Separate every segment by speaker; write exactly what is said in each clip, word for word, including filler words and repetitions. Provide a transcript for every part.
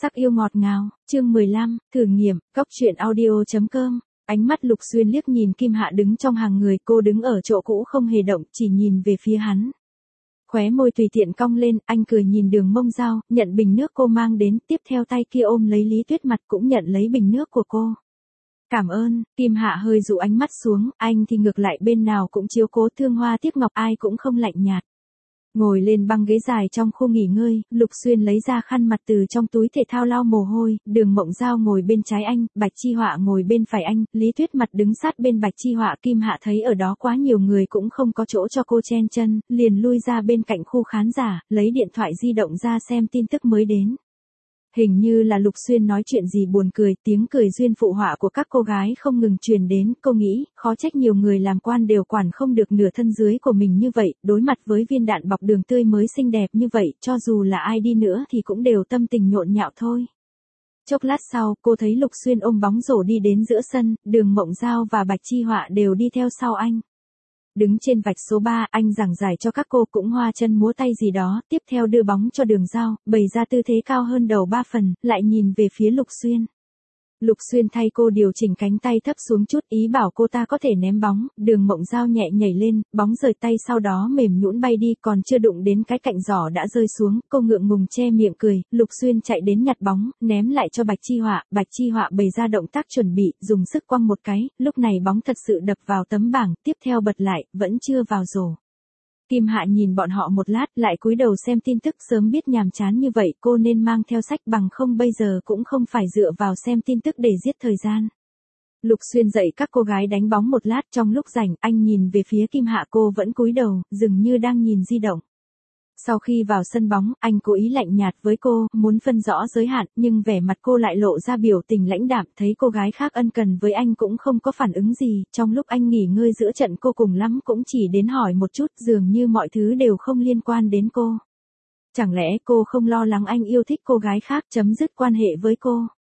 Speaker 1: Sắc yêu ngọt ngào, chương mười lăm, thử nghiệm, cóc truyện audio chấm com. Ánh mắt Lục Xuyên liếc nhìn Kim Hạ đứng trong hàng người, cô đứng ở chỗ cũ không hề động, chỉ nhìn về phía hắn. Khóe môi tùy tiện cong lên, anh cười nhìn Đường Mông Giao, nhận bình nước cô mang đến, tiếp theo tay kia ôm lấy Lý Tuyết mặt cũng nhận lấy bình nước của cô. Cảm ơn, Kim Hạ hơi dụ ánh mắt xuống, anh thì ngược lại bên nào cũng chiếu cố thương hoa tiếc ngọc, ai cũng không lạnh nhạt. Ngồi lên băng ghế dài trong khu nghỉ ngơi, Lục Xuyên lấy ra khăn mặt từ trong túi thể thao lau mồ hôi, Đường Mộng Giao ngồi bên trái anh, Bạch Chi Họa ngồi bên phải anh, Lý Tuyết mặt đứng sát bên Bạch Chi Họa. Kim Hạ thấy ở đó quá nhiều người cũng không có chỗ cho cô chen chân, liền lui ra bên cạnh khu khán giả, lấy điện thoại di động ra xem tin tức mới đến. Hình như là Lục Xuyên nói chuyện gì buồn cười, tiếng cười duyên phụ họa của các cô gái không ngừng truyền đến, cô nghĩ, khó trách nhiều người làm quan đều quản không được nửa thân dưới của mình như vậy, đối mặt với viên đạn bọc đường tươi mới xinh đẹp như vậy, cho dù là ai đi nữa thì cũng đều tâm tình nhộn nhạo thôi. Chốc lát sau, cô thấy Lục Xuyên ôm bóng rổ đi đến giữa sân, Đường Mộng Giao và Bạch Chi Họa đều đi theo sau anh. Đứng trên vạch số ba, anh giảng giải cho các cô cũng hoa chân múa tay gì đó, tiếp theo đưa bóng cho Đường Giao, bày ra tư thế cao hơn đầu ba phần, lại nhìn về phía Lục Xuyên. Lục Xuyên thay cô điều chỉnh cánh tay thấp xuống chút, ý bảo cô ta có thể ném bóng, Đường Mộng Giao nhẹ nhảy lên, bóng rời tay sau đó mềm nhũn bay đi, còn chưa đụng đến cái cạnh giỏ đã rơi xuống, cô ngượng ngùng che miệng cười, Lục Xuyên chạy đến nhặt bóng, ném lại cho Bạch Chi Họa, Bạch Chi Họa bày ra động tác chuẩn bị, dùng sức quăng một cái, lúc này bóng thật sự đập vào tấm bảng, tiếp theo bật lại, vẫn chưa vào rổ. Kim Hạ nhìn bọn họ một lát, lại cúi đầu xem tin tức, sớm biết nhàm chán như vậy, cô nên mang theo sách, bằng không bây giờ cũng không phải dựa vào xem tin tức để giết thời gian. Lục Xuyên dạy các cô gái đánh bóng một lát, trong lúc rảnh, anh nhìn về phía Kim Hạ, cô vẫn cúi đầu, dường như đang nhìn di động. Sau khi vào sân bóng, anh cố ý lạnh nhạt với cô, muốn phân rõ giới hạn, nhưng vẻ mặt cô lại lộ ra biểu tình lãnh đạm, thấy cô gái khác ân cần với anh cũng không có phản ứng gì, trong lúc anh nghỉ ngơi giữa trận cô cùng lắm cũng chỉ đến hỏi một chút, dường như mọi thứ đều không liên quan đến cô. Chẳng lẽ cô không lo lắng anh yêu thích cô gái khác, chấm dứt quan hệ với cô?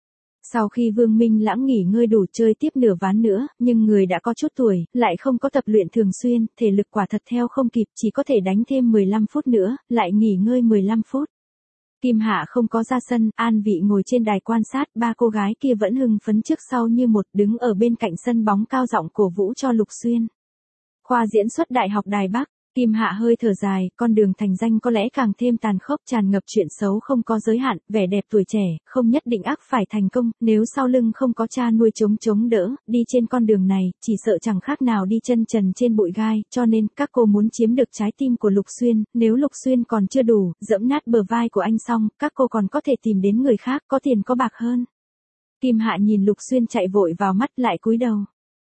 Speaker 1: Sau khi Vương Minh Lãng nghỉ ngơi đủ chơi tiếp nửa ván nữa, nhưng người đã có chút tuổi, lại không có tập luyện thường xuyên, thể lực quả thật theo không kịp, chỉ có thể đánh thêm mười lăm phút nữa, lại nghỉ ngơi mười lăm phút. Kim Hạ không có ra sân, an vị ngồi trên đài quan sát, ba cô gái kia vẫn hưng phấn trước sau như một, đứng ở bên cạnh sân bóng cao giọng cổ vũ cho Lục Xuyên. Khoa diễn xuất Đại học Đài Bắc. Kim Hạ hơi thở dài, con đường thành danh có lẽ càng thêm tàn khốc, tràn ngập chuyện xấu không có giới hạn, vẻ đẹp tuổi trẻ, không nhất định ác phải thành công, nếu sau lưng không có cha nuôi chống chống đỡ, đi trên con đường này, chỉ sợ chẳng khác nào đi chân trần trên bụi gai, cho nên, các cô muốn chiếm được trái tim của Lục Xuyên, nếu Lục Xuyên còn chưa đủ, dẫm nát bờ vai của anh xong, các cô còn có thể tìm đến người khác, có tiền có bạc hơn. Kim Hạ nhìn Lục Xuyên chạy vội vào mắt lại cúi đầu.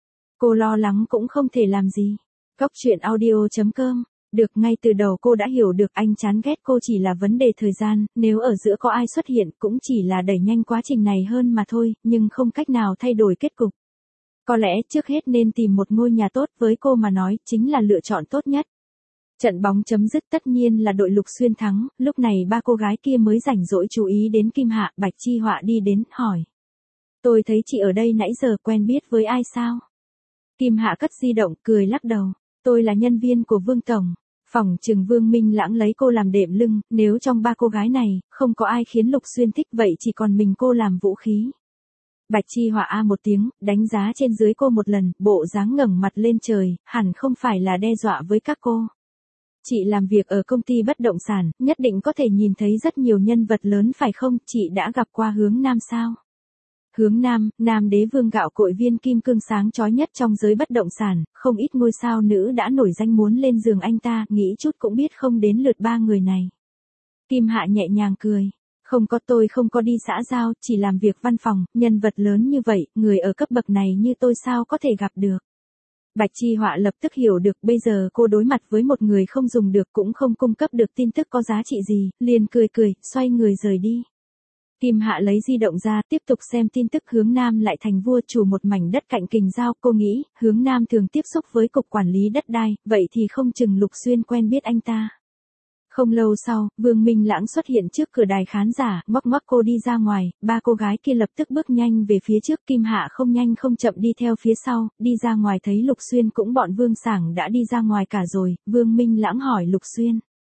Speaker 1: Cô lo lắng cũng không thể làm gì. Cóc truyện audio chấm com. Được, ngay từ đầu cô đã hiểu được anh chán ghét cô chỉ là vấn đề thời gian, nếu ở giữa có ai xuất hiện cũng chỉ là đẩy nhanh quá trình này hơn mà thôi, nhưng không cách nào thay đổi kết cục. Có lẽ trước hết nên tìm một ngôi nhà tốt, với cô mà nói, chính là lựa chọn tốt nhất. Trận bóng chấm dứt tất nhiên là đội Lục Xuyên thắng, lúc này ba cô gái kia mới rảnh rỗi chú ý đến Kim Hạ. Bạch Chi Họa đi đến, hỏi. Tôi thấy chị ở đây nãy giờ, quen biết với ai sao? Kim Hạ cất di động, cười lắc đầu. Tôi là nhân viên của Vương Tổng. Phỏng chừng Vương Minh Lãng lấy cô làm đệm lưng, nếu trong ba cô gái này, không có ai khiến Lục Xuyên thích vậy chỉ còn mình cô làm vũ khí. Bạch Chi Họa a một tiếng, đánh giá trên dưới cô một lần, bộ dáng ngẩng mặt lên trời, hẳn không phải là đe dọa với các cô. Chị làm việc ở công ty bất động sản, nhất định có thể nhìn thấy rất nhiều nhân vật lớn phải không, chị đã gặp qua Hướng Nam sao? Hướng Nam, Nam Đế Vương gạo cội viên kim cương sáng chói nhất trong giới bất động sản, không ít ngôi sao nữ đã nổi danh muốn lên giường anh ta, nghĩ chút cũng biết không đến lượt ba người này. Kim Hạ nhẹ nhàng cười. Không có, tôi không có đi xã giao, chỉ làm việc văn phòng, nhân vật lớn như vậy, người ở cấp bậc này như tôi sao có thể gặp được. Bạch Chi Họa lập tức hiểu được, bây giờ cô đối mặt với một người không dùng được cũng không cung cấp được tin tức có giá trị gì, liền cười cười, xoay người rời đi. Kim Hạ lấy di động ra, tiếp tục xem tin tức. Hướng Nam lại thành vua chủ một mảnh đất cạnh Kình Giao, cô nghĩ, Hướng Nam thường tiếp xúc với cục quản lý đất đai, vậy thì không chừng Lục Xuyên quen biết anh ta. Không lâu sau, Vương Minh Lãng xuất hiện trước cửa đài khán giả, ngoắc ngoắc cô đi ra ngoài, ba cô gái kia lập tức bước nhanh về phía trước, Kim Hạ không nhanh không chậm đi theo phía sau, đi ra ngoài thấy Lục Xuyên cũng bọn Vương Sảng đã đi ra ngoài cả rồi, Vương Minh Lãng hỏi Lục Xuyên.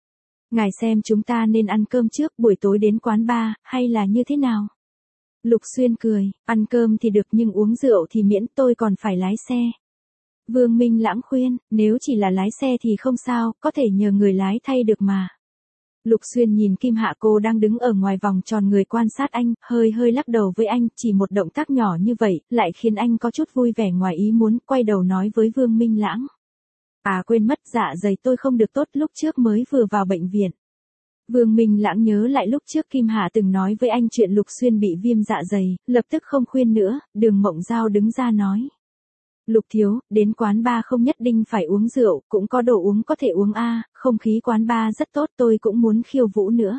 Speaker 1: Ngài xem chúng ta nên ăn cơm trước buổi tối đến quán bar, hay là như thế nào? Lục Xuyên cười, ăn cơm thì được nhưng uống rượu thì miễn, tôi còn phải lái xe. Vương Minh Lãng khuyên, nếu chỉ là lái xe thì không sao, có thể nhờ người lái thay được mà. Lục Xuyên nhìn Kim Hạ cô đang đứng ở ngoài vòng tròn người quan sát anh, hơi hơi lắc đầu với anh, chỉ một động tác nhỏ như vậy, lại khiến anh có chút vui vẻ ngoài ý muốn, quay đầu nói với Vương Minh Lãng. À quên mất, dạ dày tôi không được tốt, lúc trước mới vừa vào bệnh viện. Vương Minh Lãng nhớ lại lúc trước Kim Hạ từng nói với anh chuyện Lục Xuyên bị viêm dạ dày, lập tức không khuyên nữa, Đường Mộng Giao đứng ra nói. Lục thiếu, đến quán bar không nhất định phải uống rượu, cũng có đồ uống có thể uống a, không khí quán bar rất tốt, tôi cũng muốn khiêu vũ nữa.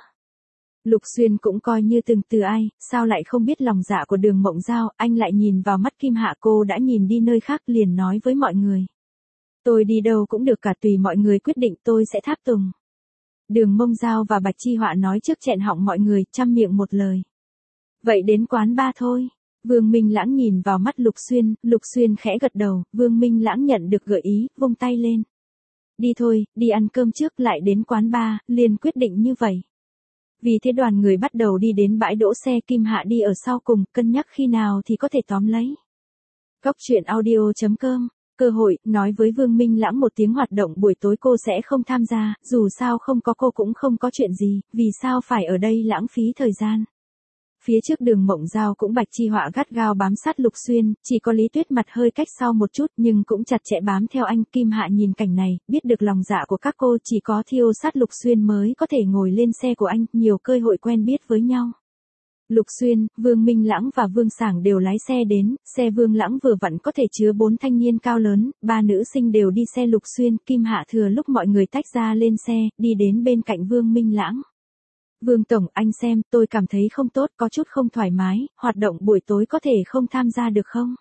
Speaker 1: Lục Xuyên cũng coi như từng từ ai, sao lại không biết lòng dạ của Đường Mộng Giao, anh lại nhìn vào mắt Kim Hạ cô đã nhìn đi nơi khác liền nói với mọi người. Tôi đi đâu cũng được cả, tùy mọi người quyết định, tôi sẽ tháp tùng. Đường Mộng Giao và Bạch Chi Họa nói trước chẹn họng mọi người, trăm miệng một lời. Vậy đến quán bar thôi. Vương Minh Lãng nhìn vào mắt Lục Xuyên, Lục Xuyên khẽ gật đầu, Vương Minh Lãng nhận được gợi ý, vung tay lên. Đi thôi, đi ăn cơm trước lại đến quán bar, liền quyết định như vậy. Vì thế đoàn người bắt đầu đi đến bãi đỗ xe, Kim Hạ đi ở sau cùng, cân nhắc khi nào thì có thể tóm lấy. Góc truyện audio chấm com, cơ hội, nói với Vương Minh Lãng một tiếng hoạt động buổi tối cô sẽ không tham gia, dù sao không có cô cũng không có chuyện gì, vì sao phải ở đây lãng phí thời gian. Phía trước Đường Mộng Giao cũng Bạch Chi Họa gắt gao bám sát Lục Xuyên, chỉ có Lý Tuyết mặt hơi cách sau một chút nhưng cũng chặt chẽ bám theo anh. Kim Hạ nhìn cảnh này, biết được lòng dạ của các cô, chỉ có thiêu sát Lục Xuyên mới có thể ngồi lên xe của anh, nhiều cơ hội quen biết với nhau. Lục Xuyên, Vương Minh Lãng và Vương Sảng đều lái xe đến, xe Vương Lãng vừa vặn có thể chứa bốn thanh niên cao lớn, ba nữ sinh đều đi xe Lục Xuyên, Kim Hạ thừa lúc mọi người tách ra lên xe, đi đến bên cạnh Vương Minh Lãng. Vương Tổng, anh xem, tôi cảm thấy không tốt, có chút không thoải mái, hoạt động buổi tối có thể không tham gia được không?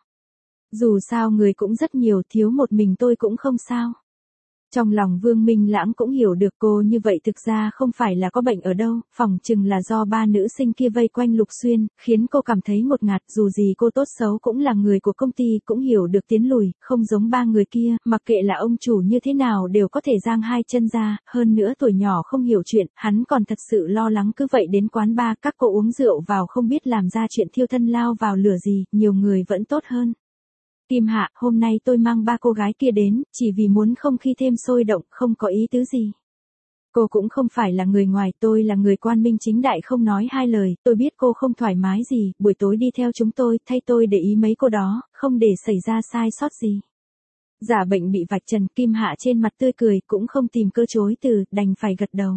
Speaker 1: Dù sao người cũng rất nhiều, thiếu một mình tôi cũng không sao. Trong lòng Vương Minh Lãng cũng hiểu được cô như vậy thực ra không phải là có bệnh ở đâu, phỏng chừng là do ba nữ sinh kia vây quanh Lục Xuyên, khiến cô cảm thấy ngột ngạt, dù gì cô tốt xấu cũng là người của công ty, cũng hiểu được tiến lùi, không giống ba người kia, mặc kệ là ông chủ như thế nào đều có thể giang hai chân ra, hơn nữa tuổi nhỏ không hiểu chuyện, hắn còn thật sự lo lắng cứ vậy đến quán bar, các cô uống rượu vào không biết làm ra chuyện thiêu thân lao vào lửa gì, nhiều người vẫn tốt hơn. Kim Hạ, hôm nay tôi mang ba cô gái kia đến, chỉ vì muốn không khí thêm sôi động, không có ý tứ gì. Cô cũng không phải là người ngoài, tôi là người quang minh chính đại không nói hai lời, tôi biết cô không thoải mái gì, buổi tối đi theo chúng tôi, thay tôi để ý mấy cô đó, không để xảy ra sai sót gì. Giả bệnh bị vạch trần, Kim Hạ trên mặt tươi cười, cũng không tìm cơ chối từ, đành phải gật đầu.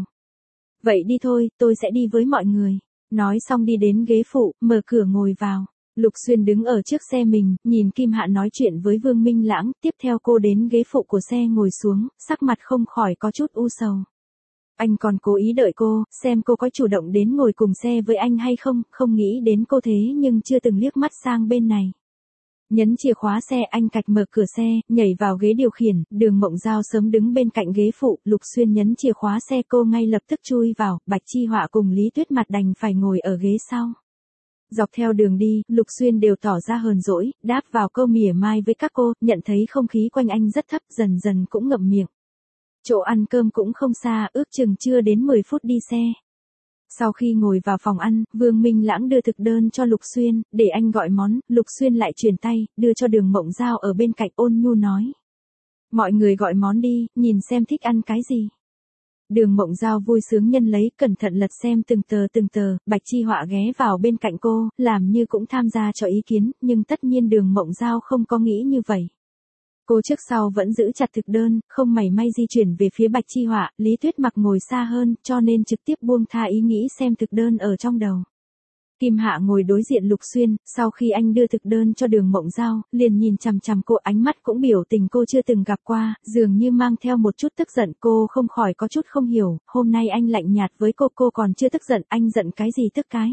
Speaker 1: Vậy đi thôi, tôi sẽ đi với mọi người. Nói xong đi đến ghế phụ, mở cửa ngồi vào. Lục Xuyên đứng ở trước xe mình, nhìn Kim Hạ nói chuyện với Vương Minh Lãng, tiếp theo cô đến ghế phụ của xe ngồi xuống, sắc mặt không khỏi có chút u sầu. Anh còn cố ý đợi cô, xem cô có chủ động đến ngồi cùng xe với anh hay không, không nghĩ đến cô thế nhưng chưa từng liếc mắt sang bên này. Nhấn chìa khóa xe, anh cạch mở cửa xe, nhảy vào ghế điều khiển, Đường Mộng Giao sớm đứng bên cạnh ghế phụ, Lục Xuyên nhấn chìa khóa xe, cô ngay lập tức chui vào, Bạch Chi Họa cùng Lý Tuyết mặt đành phải ngồi ở ghế sau. Dọc theo đường đi, Lục Xuyên đều tỏ ra hờn dỗi, đáp vào câu mỉa mai với các cô, nhận thấy không khí quanh anh rất thấp, dần dần cũng ngậm miệng. Chỗ ăn cơm cũng không xa, ước chừng chưa đến mười phút đi xe. Sau khi ngồi vào phòng ăn, Vương Minh Lãng đưa thực đơn cho Lục Xuyên, để anh gọi món, Lục Xuyên lại chuyển tay, đưa cho Đường Mộng Giao ở bên cạnh, ôn nhu nói. Mọi người gọi món đi, nhìn xem thích ăn cái gì. Đường Mộng Giao vui sướng nhân lấy, cẩn thận lật xem từng tờ từng tờ, Bạch Chi Họa ghé vào bên cạnh cô, làm như cũng tham gia cho ý kiến, nhưng tất nhiên Đường Mộng Giao không có nghĩ như vậy. Cô trước sau vẫn giữ chặt thực đơn, không mảy may di chuyển về phía Bạch Chi Họa, Lý Tuyết Mặc ngồi xa hơn, cho nên trực tiếp buông tha ý nghĩ xem thực đơn ở trong đầu. Kim Hạ ngồi đối diện Lục Xuyên, sau khi anh đưa thực đơn cho Đường Mộng Giao, liền nhìn chằm chằm cô, ánh mắt cũng biểu tình cô chưa từng gặp qua, dường như mang theo một chút tức giận, cô không khỏi có chút không hiểu, hôm nay anh lạnh nhạt với cô, cô còn chưa tức giận, anh giận cái gì tức cái.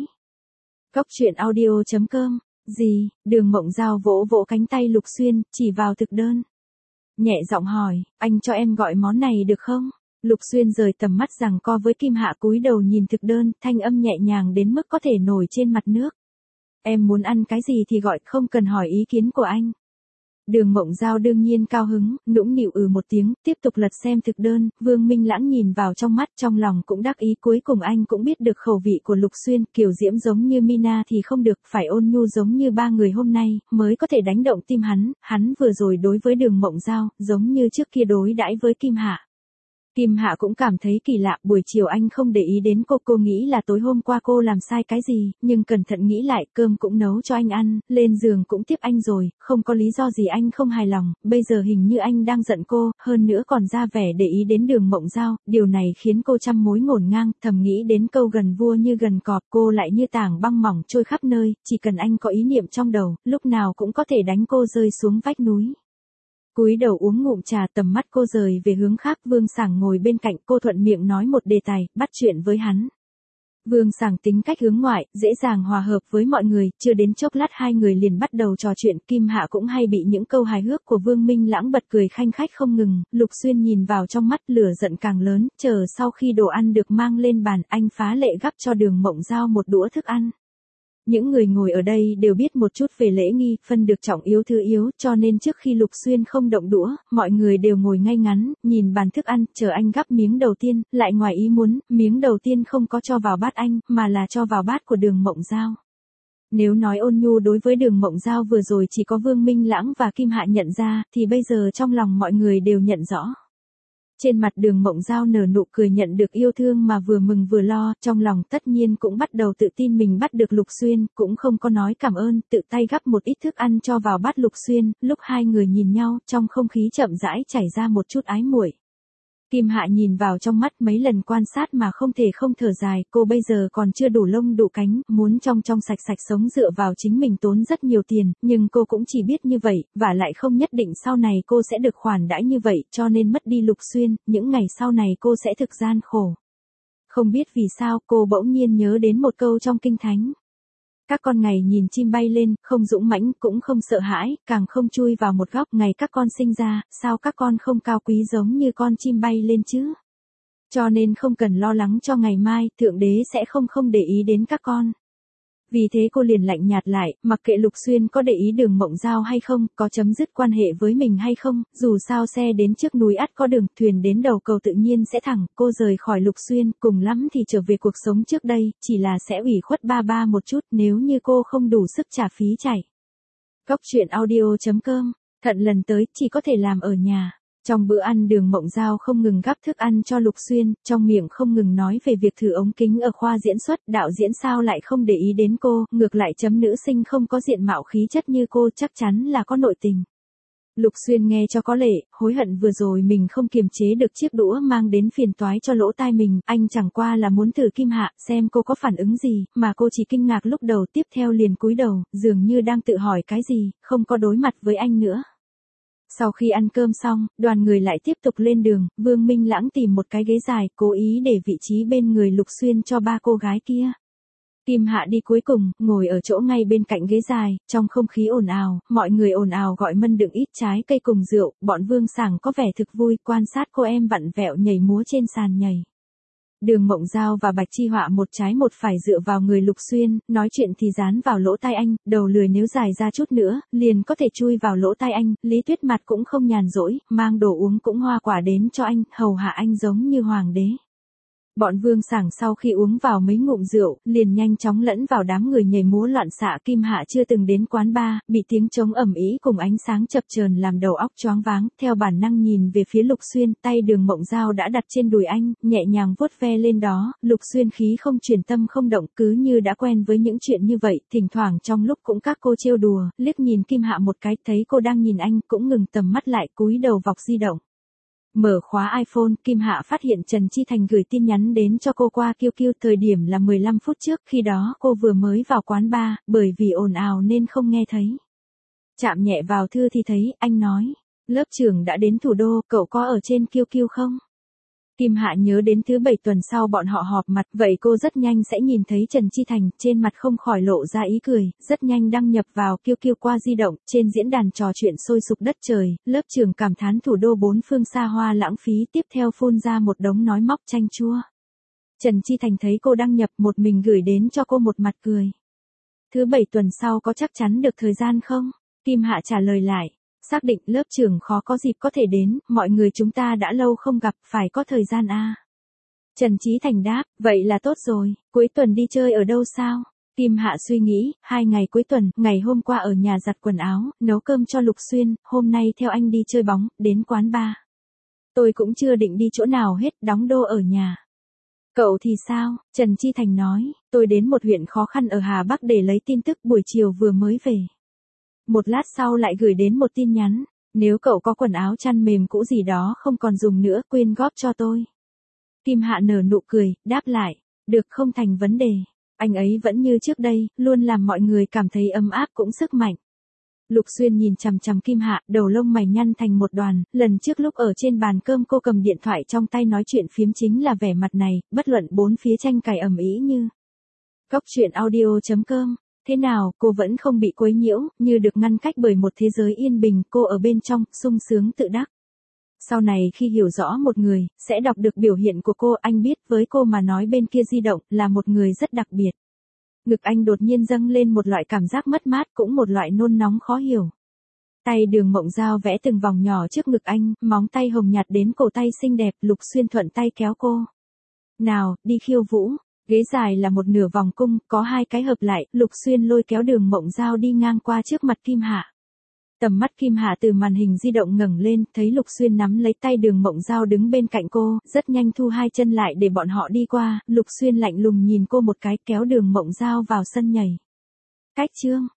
Speaker 1: Góc truyện audio chấm com, gì, Đường Mộng Giao vỗ vỗ cánh tay Lục Xuyên, chỉ vào thực đơn. Nhẹ giọng hỏi, anh cho em gọi món này được không? Lục Xuyên rời tầm mắt giằng co với Kim Hạ, cúi đầu nhìn thực đơn, thanh âm nhẹ nhàng đến mức có thể nổi trên mặt nước. Em muốn ăn cái gì thì gọi, không cần hỏi ý kiến của anh. Đường Mộng Giao đương nhiên cao hứng, nũng nịu ừ một tiếng, tiếp tục lật xem thực đơn, Vương Minh Lãng nhìn vào trong mắt, trong lòng cũng đắc ý, cuối cùng anh cũng biết được khẩu vị của Lục Xuyên, kiều diễm giống như Mina thì không được, phải ôn nhu giống như ba người hôm nay, mới có thể đánh động tim hắn, hắn vừa rồi đối với Đường Mộng Giao, giống như trước kia đối đãi với Kim Hạ. Kim Hạ cũng cảm thấy kỳ lạ, buổi chiều anh không để ý đến cô, cô nghĩ là tối hôm qua cô làm sai cái gì, nhưng cẩn thận nghĩ lại, cơm cũng nấu cho anh ăn, lên giường cũng tiếp anh rồi, không có lý do gì anh không hài lòng, bây giờ hình như anh đang giận cô, hơn nữa còn ra vẻ để ý đến Đường Mộng Giao, điều này khiến cô trăm mối ngổn ngang, thầm nghĩ đến câu gần vua như gần cọp, cô lại như tảng băng mỏng trôi khắp nơi, chỉ cần anh có ý niệm trong đầu, lúc nào cũng có thể đánh cô rơi xuống vách núi. Cúi đầu uống ngụm trà, tầm mắt cô rời về hướng khác, Vương Sảng ngồi bên cạnh, cô thuận miệng nói một đề tài, bắt chuyện với hắn. Vương Sảng tính cách hướng ngoại, dễ dàng hòa hợp với mọi người, chưa đến chốc lát hai người liền bắt đầu trò chuyện, Kim Hạ cũng hay bị những câu hài hước của Vương Minh Lãng bật cười khanh khách không ngừng, Lục Xuyên nhìn vào trong mắt, lửa giận càng lớn, chờ sau khi đồ ăn được mang lên bàn, anh phá lệ gắp cho Đường Mộng Giao một đũa thức ăn. Những người ngồi ở đây đều biết một chút về lễ nghi, phân được trọng yếu thứ yếu, cho nên trước khi Lục Xuyên không động đũa, mọi người đều ngồi ngay ngắn, nhìn bàn thức ăn, chờ anh gắp miếng đầu tiên, lại ngoài ý muốn, miếng đầu tiên không có cho vào bát anh, mà là cho vào bát của Đường Mộng Giao. Nếu nói ôn nhu đối với Đường Mộng Giao vừa rồi chỉ có Vương Minh Lãng và Kim Hạ nhận ra, thì bây giờ trong lòng mọi người đều nhận rõ. Trên mặt Đường Mộng Giao nở nụ cười, nhận được yêu thương mà vừa mừng vừa lo, trong lòng tất nhiên cũng bắt đầu tự tin mình bắt được Lục Xuyên, cũng không có nói cảm ơn, tự tay gắp một ít thức ăn cho vào bát Lục Xuyên, lúc hai người nhìn nhau, trong không khí chậm rãi chảy ra một chút ái muội. Kim Hạ nhìn vào trong mắt mấy lần quan sát mà không thể không thở dài, cô bây giờ còn chưa đủ lông đủ cánh, muốn trong trong sạch sạch sống dựa vào chính mình tốn rất nhiều tiền, nhưng cô cũng chỉ biết như vậy, và lại không nhất định sau này cô sẽ được khoản đãi như vậy, cho nên mất đi Lục Xuyên, những ngày sau này cô sẽ thực gian khổ. Không biết vì sao cô bỗng nhiên nhớ đến một câu trong Kinh Thánh. Các con ngày nhìn chim bay lên, không dũng mãnh, cũng không sợ hãi, càng không chui vào một góc, ngày các con sinh ra, sao các con không cao quý giống như con chim bay lên chứ? Cho nên không cần lo lắng cho ngày mai, Thượng Đế sẽ không không để ý đến các con. Vì thế cô liền lạnh nhạt lại, mặc kệ Lục Xuyên có để ý Đường Mộng Giao hay không, có chấm dứt quan hệ với mình hay không, dù sao xe đến trước núi ắt có đường, thuyền đến đầu cầu tự nhiên sẽ thẳng, cô rời khỏi Lục Xuyên, cùng lắm thì trở về cuộc sống trước đây, chỉ là sẽ ủy khuất ba ba một chút nếu như cô không đủ sức trả phí chạy. Cóc truyện audio chấm com, thận lần tới, chỉ có thể làm ở nhà. Trong bữa ăn Đường Mộng Giao không ngừng gắp thức ăn cho Lục Xuyên, trong miệng không ngừng nói về việc thử ống kính ở khoa diễn xuất, đạo diễn sao lại không để ý đến cô, ngược lại chấm nữ sinh không có diện mạo khí chất như cô chắc chắn là có nội tình. Lục Xuyên nghe cho có lệ, hối hận vừa rồi mình không kiềm chế được chiếc đũa mang đến phiền toái cho lỗ tai mình, anh chẳng qua là muốn thử Kim Hạ, xem cô có phản ứng gì, mà cô chỉ kinh ngạc lúc đầu, tiếp theo liền cúi đầu, dường như đang tự hỏi cái gì, không có đối mặt với anh nữa. Sau khi ăn cơm xong, đoàn người lại tiếp tục lên đường, Vương Minh Lãng tìm một cái ghế dài, cố ý để vị trí bên người Lục Xuyên cho ba cô gái kia. Kim Hạ đi cuối cùng, ngồi ở chỗ ngay bên cạnh ghế dài, trong không khí ồn ào, mọi người ồn ào gọi mân đựng ít trái cây cùng rượu, bọn Vương Sảng có vẻ thực vui, quan sát cô em vặn vẹo nhảy múa trên sàn nhảy. Đường Mộng Giao và Bạch Chi Họa một trái một phải dựa vào người Lục Xuyên, nói chuyện thì dán vào lỗ tai anh, đầu lười nếu dài ra chút nữa, liền có thể chui vào lỗ tai anh, Lý Tuyết mặt cũng không nhàn rỗi, mang đồ uống cũng hoa quả đến cho anh, hầu hạ anh giống như hoàng đế. Bọn Vương Sảng sau khi uống vào mấy ngụm rượu, liền nhanh chóng lẫn vào đám người nhảy múa loạn xạ. Kim Hạ chưa từng đến quán bar, bị tiếng trống ầm ĩ cùng ánh sáng chập chờn làm đầu óc choáng váng, theo bản năng nhìn về phía Lục Xuyên, tay Đường Mộng Giao đã đặt trên đùi anh, nhẹ nhàng vuốt ve lên đó, Lục Xuyên khí không chuyển tâm không động, cứ như đã quen với những chuyện như vậy, thỉnh thoảng trong lúc cũng các cô trêu đùa, liếc nhìn Kim Hạ một cái, thấy cô đang nhìn anh, cũng ngừng tầm mắt lại, cúi đầu vọc di động. Mở khóa iPhone, Kim Hạ phát hiện Trần Chi Thành gửi tin nhắn đến cho cô qua Q Q, thời điểm là mười lăm phút trước, khi đó cô vừa mới vào quán bar, bởi vì ồn ào nên không nghe thấy. Chạm nhẹ vào thư thì thấy, anh nói, lớp trưởng đã đến thủ đô, cậu có ở trên Q Q không? Kim Hạ nhớ đến thứ bảy tuần sau bọn họ họp mặt, vậy cô rất nhanh sẽ nhìn thấy Trần Chi Thành, trên mặt không khỏi lộ ra ý cười, rất nhanh đăng nhập vào Q Q qua di động, trên diễn đàn trò chuyện sôi sục đất trời, lớp trưởng cảm thán thủ đô bốn phương xa hoa lãng phí, tiếp theo phun ra một đống nói móc chanh chua. Trần Chi Thành thấy cô đăng nhập, một mình gửi đến cho cô một mặt cười. Thứ bảy tuần sau có chắc chắn được thời gian không? Kim Hạ trả lời lại. Xác định lớp trưởng khó có dịp có thể đến, mọi người chúng ta đã lâu không gặp, phải có thời gian a. Trần Chí Thành đáp, vậy là tốt rồi, cuối tuần đi chơi ở đâu sao? Kim Hạ suy nghĩ, hai ngày cuối tuần, ngày hôm qua ở nhà giặt quần áo, nấu cơm cho Lục Xuyên, hôm nay theo anh đi chơi bóng, đến quán bar. Tôi cũng chưa định đi chỗ nào hết, đóng đô ở nhà. Cậu thì sao? Trần Chi Thành nói, tôi đến một huyện khó khăn ở Hà Bắc để lấy tin tức, buổi chiều vừa mới về. Một lát sau lại gửi đến một tin nhắn, nếu cậu có quần áo chăn mềm cũ gì đó không còn dùng nữa, quyên góp cho tôi. Kim Hạ nở nụ cười, đáp lại, được, không thành vấn đề. Anh ấy vẫn như trước đây, luôn làm mọi người cảm thấy ấm áp cũng sức mạnh. Lục Xuyên nhìn chằm chằm Kim Hạ, đầu lông mày nhăn thành một đoàn, lần trước lúc ở trên bàn cơm cô cầm điện thoại trong tay nói chuyện phiếm chính là vẻ mặt này, bất luận bốn phía tranh cãi ầm ĩ như. Góc truyện audio chấm com. Thế nào, cô vẫn không bị quấy nhiễu, như được ngăn cách bởi một thế giới yên bình, cô ở bên trong, sung sướng tự đắc. Sau này khi hiểu rõ một người, sẽ đọc được biểu hiện của cô, anh biết với cô mà nói bên kia di động, là một người rất đặc biệt. Ngực anh đột nhiên dâng lên một loại cảm giác mất mát, cũng một loại nôn nóng khó hiểu. Tay Đường Mộng Giao vẽ từng vòng nhỏ trước ngực anh, móng tay hồng nhạt đến cổ tay xinh đẹp, Lục Xuyên thuận tay kéo cô. Nào, đi khiêu vũ. Ghế dài là một nửa vòng cung, có hai cái hợp lại, Lục Xuyên lôi kéo Đường Mộng Giao đi ngang qua trước mặt Kim Hạ. Tầm mắt Kim Hạ từ màn hình di động ngẩng lên, thấy Lục Xuyên nắm lấy tay Đường Mộng Giao đứng bên cạnh cô, rất nhanh thu hai chân lại để bọn họ đi qua, Lục Xuyên lạnh lùng nhìn cô một cái, kéo Đường Mộng Giao vào sân nhảy. Cách chương